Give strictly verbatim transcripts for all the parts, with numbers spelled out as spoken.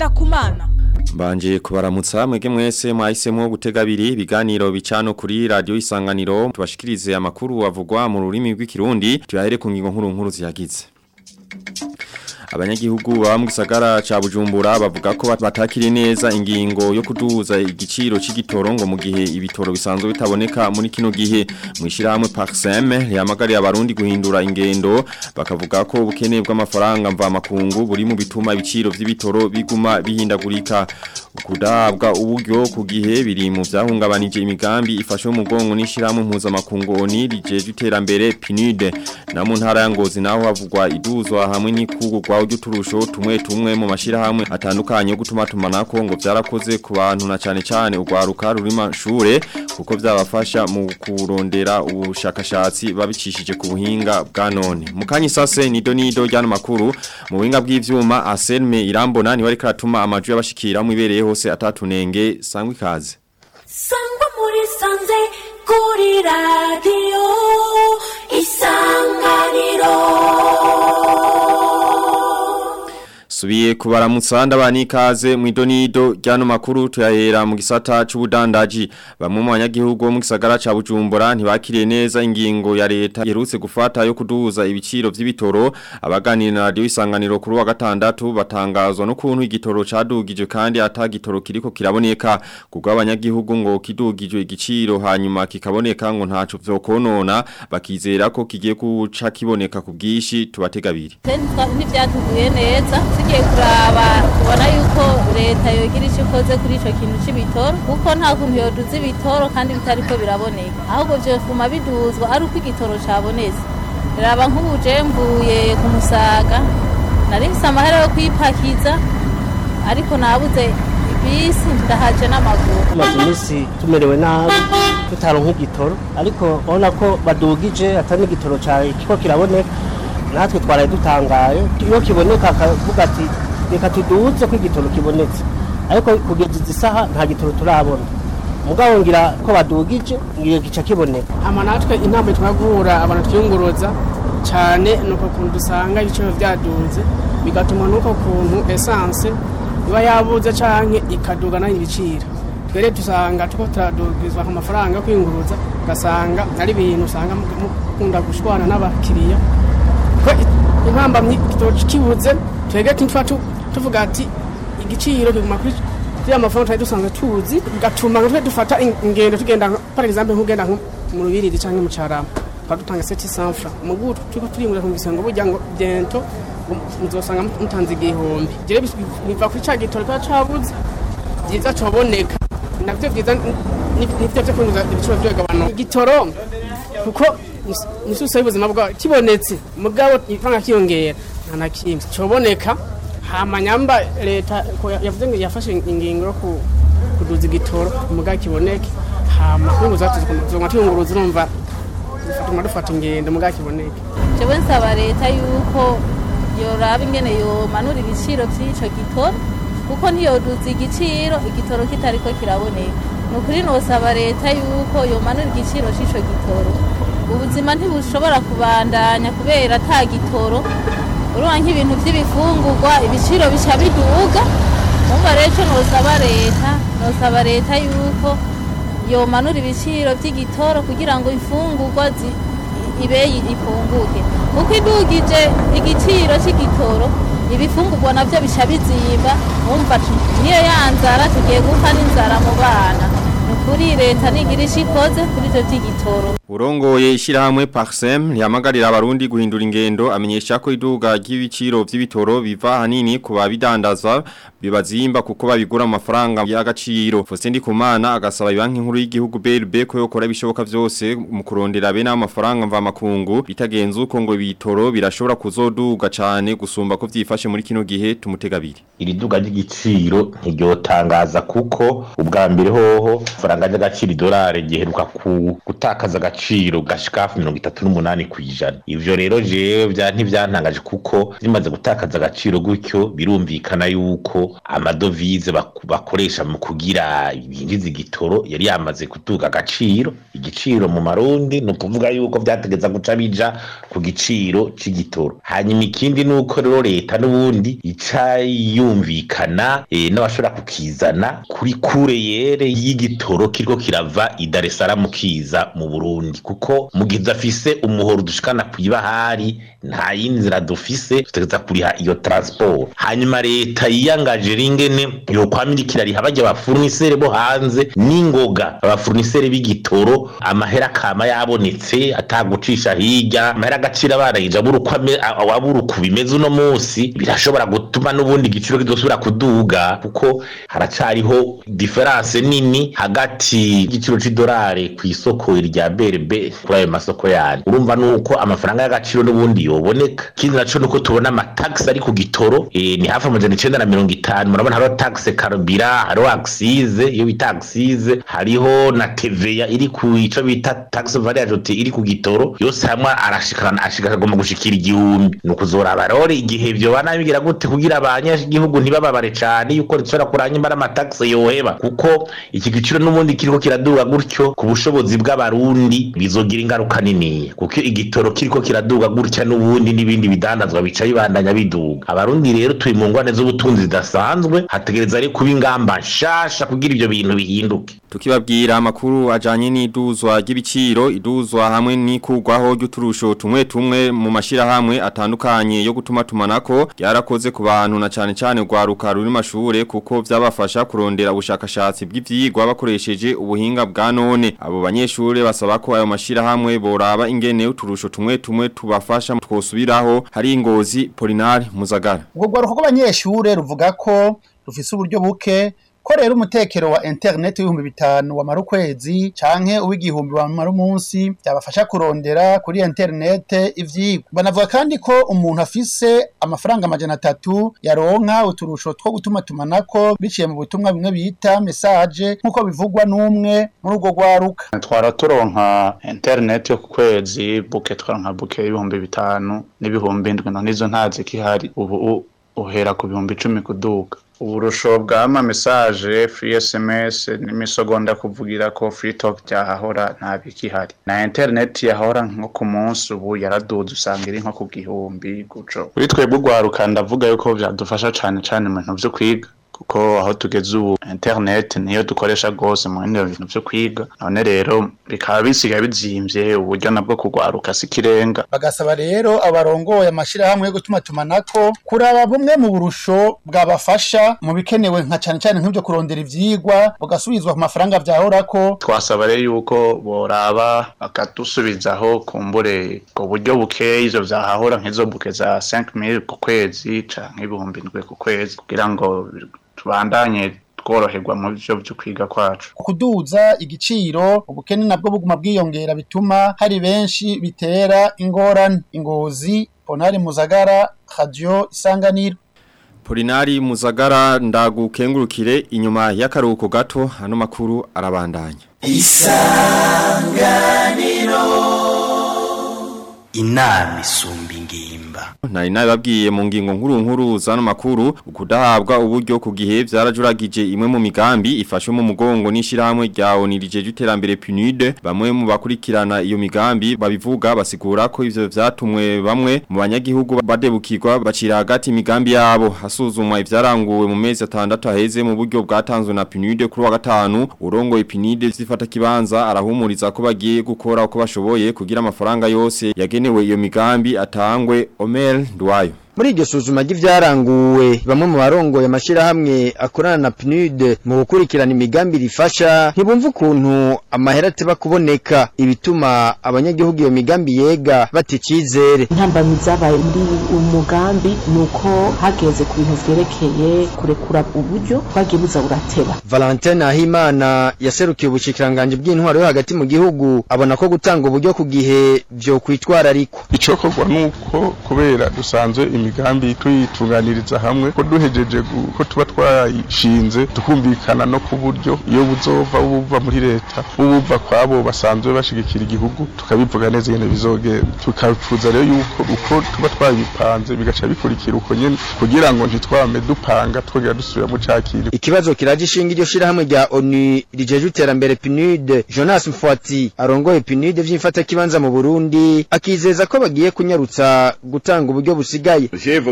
Ngendakumana. Mbanje kubaramutsa mwege mwese mwahisemo gutega abiri ibiganiro bicano kuri radio Isanganiro tubashikirize amakuru avugwa mu rurimi rw'ikirundi tuyahere ku ngingo nkuru nkuru ziyagize. Abanyagihugu ba mu gisagara ca Bujumbura bavuga ko batakiri neza ingingo yo kuduza igiciro c'igitoro ngo mu gihe ibitoro bisanzwe bitaboneka muri kino gihe mwishirahamwe Paxem yamagariye abarundi guhindura ingendo bakavuga ko ubukene bw'amafaranga mva makungu buri mu bituma ibiciro vy'ibitoro biguma bihindagurika kudabwa uburyo ku gihe biri mu vyahungabanije imigambi ifashwe mu gongo n'ishirahamwe mpuza makungu oni rijeje iterambere P N U D na mu ntara ya Ngozi naho havugwa iduzwa hamwe n'ikugurwa uturusho tumwe tumwe mu mashirahamwe atandukanye yo gutuma tumanako ngo byarakoze ku bantu na cyane cyane ugwaruka rurima shure kuko byabafasha mu kurondera ubushakashatsi babicishije ku buhinga bwa none mukanyi sase ni donido ryano makuru mu buhinga bw'ivyuma Aselme Irambona ni wari karatuma amaju y'abashikira mu ibereye hose atatunenge sangwa ikaze sangwa muri sanze kuri radio Isanganiro. Subiye kubaramutsa ndabani ikaze mu idonido ryano makuru tuyahera mu gisata c'ubudandaji bamwe mu banyagihugu mu gisagara ca Bujumbura ntibakiriye neza ingingo ya leta yerutse gufata yo kuduza ibiciro vy'ibitoro abaganira na radio Isanganiro kuri wa gatandatu batangazwa no kuntu igitoro cadugije kandi atagitoro kiriko kiraboneka kugwa abanyagihugu ngo kidugijwe igiciro hanyuma kikaboneka ngo ntaco vyokonona bakizera ko kigiye kuca kiboneka ku bwishi tubategabiri ntivyatuguye neza kuraba kubona yuko leta yogira icyo ikoze kuri ico kintu c'ibitoro kuko nta kuntu yoduza ibitoro kandi bitariko biraboneka ahubwo byo fuma biduzwa ari uko igitoro cabonetse raba nk'ubujembuye ku Musaga nari mfise amahera yo kwipakiza ariko nabuze bisi ndahaje n'amaguru amazimisi tumerewe nabi tutaronka igitoro ariko ubona ko badugije atari igitoro cyawe kiko kiraboneka natwe twaraye dutangaye iyo kiboneka akavuga ati reka tuduze ko igitoro kibonetse ariko kugeza izisaha nta gitoro turabona mugabo ngira ko badugije ngiye gica kiboneka ama natwe intambwe twagura abantu twiyunguruza cyane nuko kuntu dusanga ibiciro byaduze bigatuma nuko kuntu essence iba yabuze canke ikaduga nayo ibiciro twere dusanga tuko turadugizwa ku mafaranga yo kwiyunguruza gasanga ari ibintu usanga mukunda gushwana n'abakiriya impamba igitoro kibuze twege kintu tuvuga ati igiciro kiguma kuri ya mafaranga dusanzwe tuzi gatuma ngo dufata ingendo tugenda par exemple nkugenda mu rubiridi canke mu carama twatanga sept cents francs mu gutu tuko turimura ku bisango burya ngo dento muzosanga mutanze igihombi gire biva kuri ca gitoro ka cabuze byiza coboneka navyo byiza nivyo byo kunuza ibiciro byo gabano igitoro kuko mususa y'ubuzima bwa kibonetse mugabo ifanga kiyongera nta kimwe coboneka hamanyamba leta yavuze ngo yafashe ingingo yo kuduza igitoro mugabo kiboneke hama kunguza tuzoma tuyunguruza urumva dufata dufata ingendo mugabo kiboneke jewe nsaba leta yuko yoraba ingene yo manura ibiciro by'ico gitoro kuko ntiyoduza igiciro igitoro kitariko kiraboneka nukuri nosaba leta yuko yo manura igiciro c'ico gitoro ubuzima ntibushobora kubandanya kubera ata gitoro urubanka ibintu by'ibifungurwa ibiciro bica biduga umva rero nosaba leta nosaba leta yuko yomanura ibiciro by'igitoro kugira ngo ifungurwa ibeyi ifunguke kuko idugije igiciro c'igitoro ibifungurwa navyo bica bizimba umva niyo yanzara tugiye gupfa n'inzara mu bana kuri leta nigira ishikoze kuri cyo tigitoro urongoye ishirahamwe Paxem yamagarira abarundi guhindura ingendo amenyesha ko iduga ry'ibiciro vy'ibitoro biva hanini ku babidandaza bibazimba kuko babigura amafaranga y'agaciro Faustin Ndikumana agasaba ibanki nkuru y'igihugu B R B ko yokora bishoboka vyose mu kurondera bene amafaranga mva makungu bitagenze uko ngo bitoro birashobora kuzoduga cyane gusumba ko vyifashe muri kino gihe tumutegabiri iri duga ry'igiciro ntiryotangaza kuko ubwa mbere hoho faranga y'agaciro dollar giheruka ku gutakaza agaciro agaciro gashika mirongo itatu n'umunani kwijana. Ivyo rero je bya ntivyantangaje kuko zimaze gutakaza agaciro gutyo birumvikana yuko amadovize bakoresha mu kugira ibinjiza igitoro yari yamaze kutuga agaciro. Igiciro mu marundi no kuvuga yuko byategeza guca bija ku giciro c'igitoro. Hanyuma ikindi nuko rero leta n'ubundi ica yumvikana e, n'abashobora kukizana kuri kure yere y'igitoro kiriko kirava i Dar es Salaam kiza mu Burundi kuko mugize afise umuhoro dushikana kwibahari nta yinzira dufise tutegeza kuriha iyo transport. Hanyuma leta yiyangaje ringene yo kwamirikira riha bajya abafurnisere bo hanze n'ingoga abafurnisere b'igitoro amahera kama yabonetse atagucisha hirya amahera agacira barayija burukwame awaburuku bimeze uno munsi birashobora gutuma n'ubundi igiciro kidosubira kuduga kuko haracariho difference nini hagati y'igiciro c'idolari ku isoko rya B R B kuri ayo masoko yani. Urumva nuko amafaranga y'agaciro n'ubundi yoboneka. Kindi naco nuko tubona ama tax ari ku gitoro e, ni hafi amajana icenda na mirongo itanu. Murabona hariho tax carburant, hariho accise, iyo bita accise, hariho na T V A iri ku ico bita tax value ajoute iri ku gitoro. Yose hamwe arashikana ashika agomba gushikira igihumbi. Nuko uzoraba rero igihe byo banabigira gute kugira abanyagihugu ntibababare cyane yuko rishobora kuranya imbara ama tax yoheba kuko iki giciro n'ubundi kiriko kiraduga gutyo ku bushobozi bw'abarundi bizogira ingaruka nini kuko igitoro kiriko kiraduga gutya n'ubundi n'ibindi bidandazwa bica bibandanya biduga. Abarundi rero turi mu ngwane z'ubutunzi zidasanzwe hategereza ari kuba ingamba nshasha kugira ibyo bintu bihinduke. Tukibabwira amakuru ajanye n'iduzwa ry'ibiciro iduzwa hamwe n'ikugwaho ry'uturusho tumwe tumwe mu mashira hamwe atandukanye yo gutuma tumanako yarakoze ku bantu na cyane cyane rwaruka ruri mashure kuko byabafasha kurondera ubushakashatsi bw'ivyigwa bakoresheje ubuhinga bwa none. Abo banyeshure basaba ko ayo mashira hamwe boraba ingene uturusho tumwe tumwe tubafasha twosubiraho. Hari Ngozi Polinari Muzagara. Ubwo rwaruka rw'abanyeshure ruvuga ko rufise uburyo buke ko rero umutekero wa internet w'ibihumbi bitanu wa marukwezi canke uw'igihumbi wa marumunsi byabafasha kurondera kuri internet ivyigwa. Banavuga kandi ko umuntu afise amafaranga amajana atatu yaronka uturusho two gutuma tumanako biciye mu butumwa bimwe bita message nkuko bivugwa n'umwe muri urwo rwaruka. Twara turonka internet yo ku kwezi buke twaronka buke y'ibihumbi bitanu n'ibihumbi indwi none izo ntazi kihari ubu uhera ku bihumbi icumi kuduka. Uburusho bw'ama message free S M S n'imisogonda kuvugira ko free talk cyahahora nta bikihari na internet yahora nko ku munsi ubu yaraduze usanga iri nko ku gihumbi guco. Kuri twebwe rwaruka ndavuga yuko byadufasha cyane cyane mu bintu byo kwiga kuko aho tugeze ubu internet niyo dukoresha gose mu bintu byo kwiga none rero bikaba bisigaye bizimvye uburyo nabwo kugwaruka sikirenga. Bagasaba rero abarongoye amashira hamwe yo gutuma tumanako kuraba bumwe mu burusho bwabafasha mu bikenewe nka cyane cyane nk'ibyo kurondera ivyigwa bugasubizwa ku mafaranga vyahorako. Twasaba rero yuko boraba bakatusubizaho kumbure ko buryo buke izo vyahahora nk'izo buke za cinq mille ku kwezi canke ibihumbi indwi ku kwezi kugira ngo tubandanye tworoherwa mu byo byo kwiga kwacu. Kuduza igiciro ubukene nabwo buguma bwiyongera bituma hari benshi bitera ingorane. Ingozi Ponari Muzagara, Radio Isanganiro. Polinari Muzagara ndagukengurukire inyuma y'akaruhuko gato hano makuru arabandanya. Isanganiro inama isumba ingimba. Nari nababwiye mu ngingo nkuru nkuru zano makuru ukudahabwa uburyo ku gihe byarajuragije imwe mu migambi ifashwe mu mugongo n'ishirahamwe rya onirije y'iterambere P N U D. Bamwe mu bakurikirana iyo migambi babivuga basigura ko ivyo vyatumwe bamwe mu banyagihugu badebukirwa bacira hagati imigambi yabo. Hasuzumwa ivyaranguwe mu mezi atandatu aheze mu buryo bwatanzwe na P N U D kuri wa gatanu. Urongoye P N U D zifata kibanza arahumuriza ko bagiye gukora uko bashoboye kugira amafaranga yose yagenewe iyo migambi atangwe. Omer Ndwayo. Muri iryo suzuma ry'ivyaranguwe bamwe mu barongoye amashira hamwe akorana na P N U D mu gukurikirana imigambi rifasha ntibumva ukuntu amahera ateba kuboneka ibituma abanyagihugu iyo migambi yega baticizere. Intambamyi zabaye muri umugambi nuko hageze ku bintu vyerekeye kurekura uburyo twagiye buza burateba. Valentin Ahimana yaserukiye ubushikiranganje bw'intwaro yo hagati mu gihugu abona ko gutanga uburyo ku gihe byo kwitwararikwa. Icokorwa nuko kubera dusanzwe imigambi tuyitunganiriza hamwe ko duhejeje ko tuba twayishinze tukumvikana no ku buryo iyo buzova ubuva muri leta ubuva kwabo basanzwe bashigikira igihugu tukabivuga neza nyene bizogenda tukafuza rero yuko uko tuba twabipanze bigaca bikurikira uko nyene kugira ngo ntitwame dupanga twogera dusubira mu cakiri. Ikibazo kiraje ishinga iryo shira hamwe rya ONU rijeje iterambere P N U D. Jonas Mfwati arongoye P N U D vy'imfata kibanza mu Burundi akizeza ko bagiye kunyarutsa gutanga uburyo busigaye.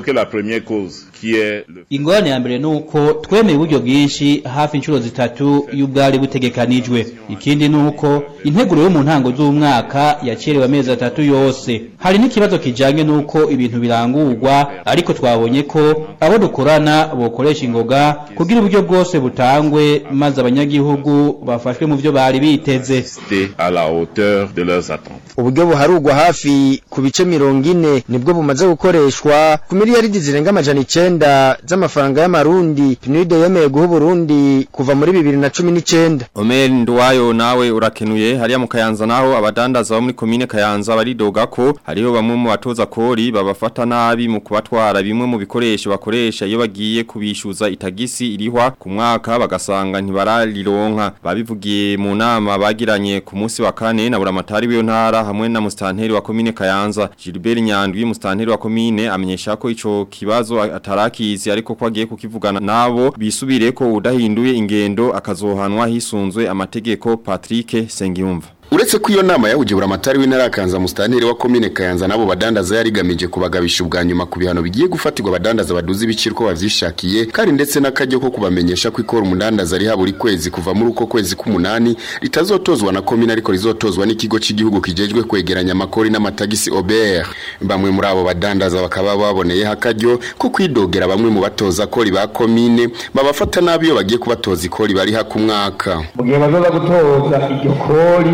Ingorane ya mbere nuko twemeye uburyo bwinshi hafi inshuro zitatu y'ubwari butegekanijwe. Ikindi nuko integuro yo mu ntango z'umwaka yacerewe amezi atatu yose. Hari n'ikibazo kijanye nuko ibintu birangurwa ariko twabonye ko abo dukorana bokoresha ingoga kugira uburyo bwose butangwe maze abanyagihugu bafashwe mu byo bari biteze. Uburyo buharugwa hafi ku bice mirongo ine nibwo bumaze gukoreshwa ku miliyaridi zirenga amajana icenda z'amafaranga y'amarundi P N U D yemeye guha Burundi kuva muri bibiri na cumi n'icenda. Omer Ndwayo nawe urakenuye hariya mu Kayanza naho abadandaza bo muri komine Kayanza baridoga ko hariho bamwe mu batoza kori babafata nabi mu kubatwara bimwe mu bikoresho bakoresha iyo bagiye kubishuza itagisi irihwa ku mwaka bagasanga ntibararironka. Babivugiye mu nama bagiranye ku munsi wa kane na buramatari w'iyo ntara hamwe na mustanteri wa komine Kayanza. Gilbert Nyandwi mustanteri wa komine amenyesha ko ico kibazo atarakizi ariko ko agiye kukivugana nabo bisubire ko udahinduye ingendo akazohanwa hisunzwe amategeko. Patrick Sengiyumva. Uretse ko iyo nama yahujibura amatari w'intara Kayanza mustanteri wa komine Kayanza nabo badandaza yarigamije kubagabisha ubwa nyuma ku bihano bigiye gufatirwa badandaza baduza ibiciro ko bavyishakiye kandi ndetse n'akajyo ko kubamenyesha ko ikora umudandaza ari haburi kwezi kuva muri uko kwezi k'umunani ritazotozwa na komine ariko rizotozwa n'ikigo cy'igihugu kijejwe kwegeranya amakori n'amatagisi O B R. Bamwe muri abo badandaza bakaba baboneye hakajyo ko kwidogera bamwe mu batoza kori ba komine babafata nabi yo bagiye kubatoza ikori bari ha ku mwaka. Mugiye bazoza gutoza iryo kori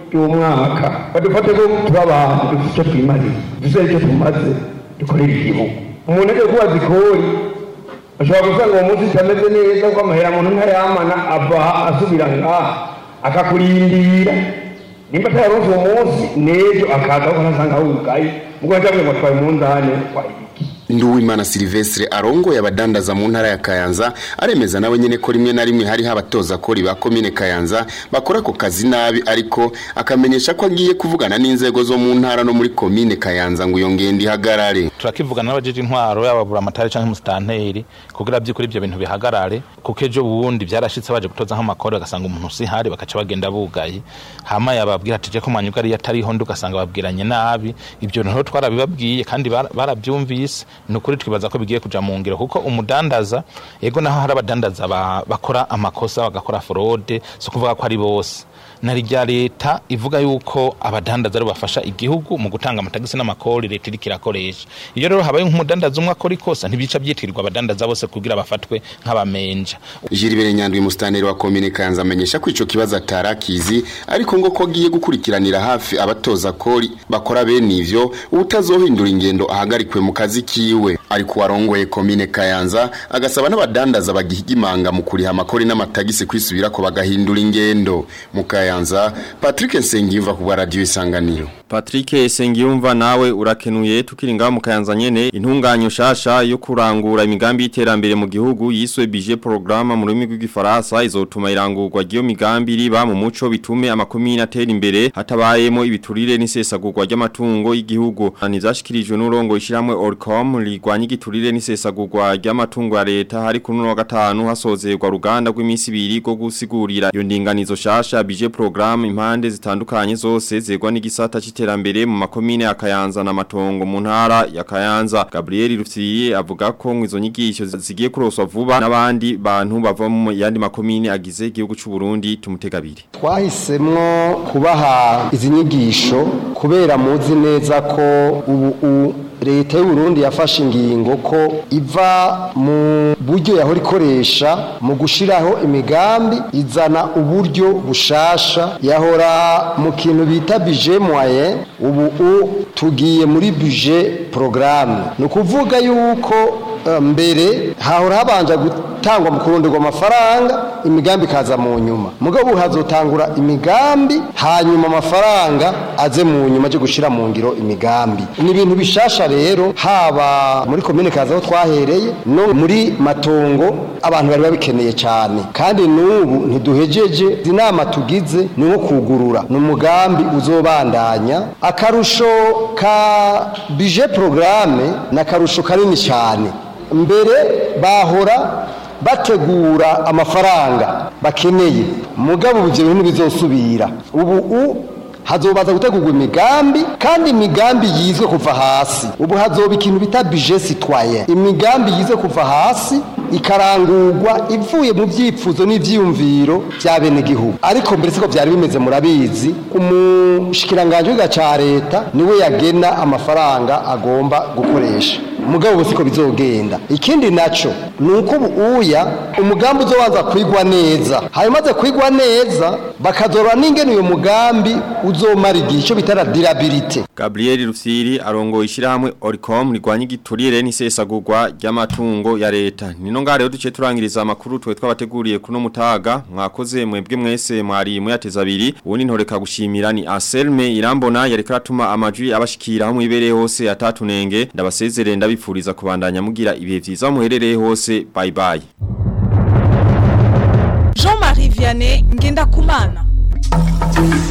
y'umwaka badufate ko tubaba dufite twimari dufite icyo tumaze dukorera igihugu. Umuntu agiye kubaza ikori ashobora gusanga uwo munsi cyameze neza ko amahera muntu ntayamana ava asubira ngaha akakurindira nimba atayaronse uwo munsi nejo akaza ko nasanga wugaye ubwo cyangwa ngo twaye umunzane kwa Nduwimana Silvestre arongo yabadandaza mu ntara ya Kayanza aremeza nawe nyene ko rimwe na rimwe hari habatoza kori ba komine Kayanza bakora ko kazi nabi ariko akamenyesha ko agiye kuvugana n'inzego zo mu ntara no muri komine Kayanza ngo yongende ihagarare. Turakivugana n'abajeje intwaro y'ababura amatari canke mustanteri kugira byikuri ibyo bintu bihagarare kuko ejo bundi byarashitse baje gutoza nk'amakoro bagasanga umuntu si hari bakaca bagenda bugaye hama yababwira ati je ko manyuga ari atariho ndugasanga babwiranye nabi ibyo nto twarabibabwiye kandi barabyumvise. Nukuri twibaza ko bigiye kuja mu ngiro kuko umudandaza yego naho hari abadandaza bakora amakosa bagakora fraude so kuvuga ko ari bose nari rya leta ivuga yuko abadandaza ari bafasha igihugu mu gutanga amatagisi n'amakori leta iri kirakoresha. Iyo rero habaye nk'umudandaza umwe akora ikosa ntibica byitirirwa abadandaza bose kugira bafatwe nk'abamenja. Gilbert Nyandwi mustanteri wa komine Kayanza amenyesha ko ico kibazo atarakizi ariko ngo ko giye gukurikiranira hafi abatoza kori bakora bene ivyo utazohindura ingendo ahagarikwe mu kazi kiwe. Ariko warongoye komine Kayanza agasaba n'abadandaza bagihigimanga mu kuriha amakori n'amatagisi kwisubira ko bagahindura ingendo. Mu Kayanza Patrick Sengiyumva ku radio Isanganiro. Patrick Sengiyumva nawe urakenuye tukiringa mu Kayanza nyene intunganyo shasha yo kurangura imigambi y'iterambere mu gihugu yiswe budget programme mu rurimi rw'igifaransa izotuma irangurwa giyo migambi riba mu muco bitume amakomine atera imbere hatabayemo ibiturire n'isesagurwa ry'amatungo y'igihugu. Nizashikirijwe n'urongo ishiramwe Orcom ligwanya igiturire n'isesagurwa ry'amatungo ya leta hari kuri no gatanu hasozerwa ruganda rw'imisi ibiri go gusigurira iyo ndinganizo shasha budget programme impande zitandukanye zose zegwa n'igisata c'iterambere mu makomine ya Kayanza na Matongo mu ntara ya Kayanza. Gabriel Rufyiri avuga ko izo nyigisho zigiye kuroswa vuba n'abandi bantu bava mu yandi makomine agize igihugu cy'u Burundi tumutegabire. Twahisemwo kubaha izi nyigisho kubera muzi neza ko ubu leta y'u Burundi yafashe ingingo ko iva mu buryo yahora ikoresha mu gushiraho imigambi izana uburyo bushasha yahora mu kintu bita budget moyen ubu tugiye muri budget programme. No kuvuga yuko uh, mbere hahora habanje gutangwa mu kuronderwa amafaranga imigambi kaza mu nyuma mugabo hazotangura imigambi hanyuma amafaranga aze mu nyuma cyo gushira mu ngiro imigambi ni ibintu bishasha rero haba muri komine kaza aho twahereye no muri matongo abantu bari babikeneye cyane kandi n'ubu ntiduhejeje inama tugize ni nko kugurura ni umugambi uzobandanya akarusho ka budget programme na karusho kanini cyane mbere bahora bategura amafaranga bakeneye mugabo ibyo bintu bizosubira ubu hazobaza gutegurwa imigambi kandi imigambi yizwe kuva hasi ubu hazoba ikintu bita budget citoyen imigambi yizwe kuva hasi ikarangurwa ivuye mu byipfuzo n'ivyiyumviro bya bene gihugu ariko mbere siko byari bimeze murabizi umushikiranganje w'gaca leta niwe yagena amafaranga agomba gukoresha mugabo busiko bizogenda ikindi naco nuko uya umugambi uzobanza kwigwa neza hanyumaze kwigwa neza bakazora n'ingene uyo mugambi uzomara igihe cyo bitara durabilité. Gabriel Rufsiri arongo ishirahamwe Oricom rigwanye giturire n'isesagurwa ry'amatungo ya leta nino ngare duce turangiriza amakuru twe twabateguriye kuno mutaga mwakoze mwebwe mwese mwari muyateza abiri ubundi ntoreka gushimira ni Anselme Irambona yari karatuma amajwi abashikira aho mwibereye hose atatunenge ndabasezerere ndabipfuriza kubandanya mugira ibihe vyiza muherereye hose bye bye. Jean-Marie Vianney Ngenda Kumana.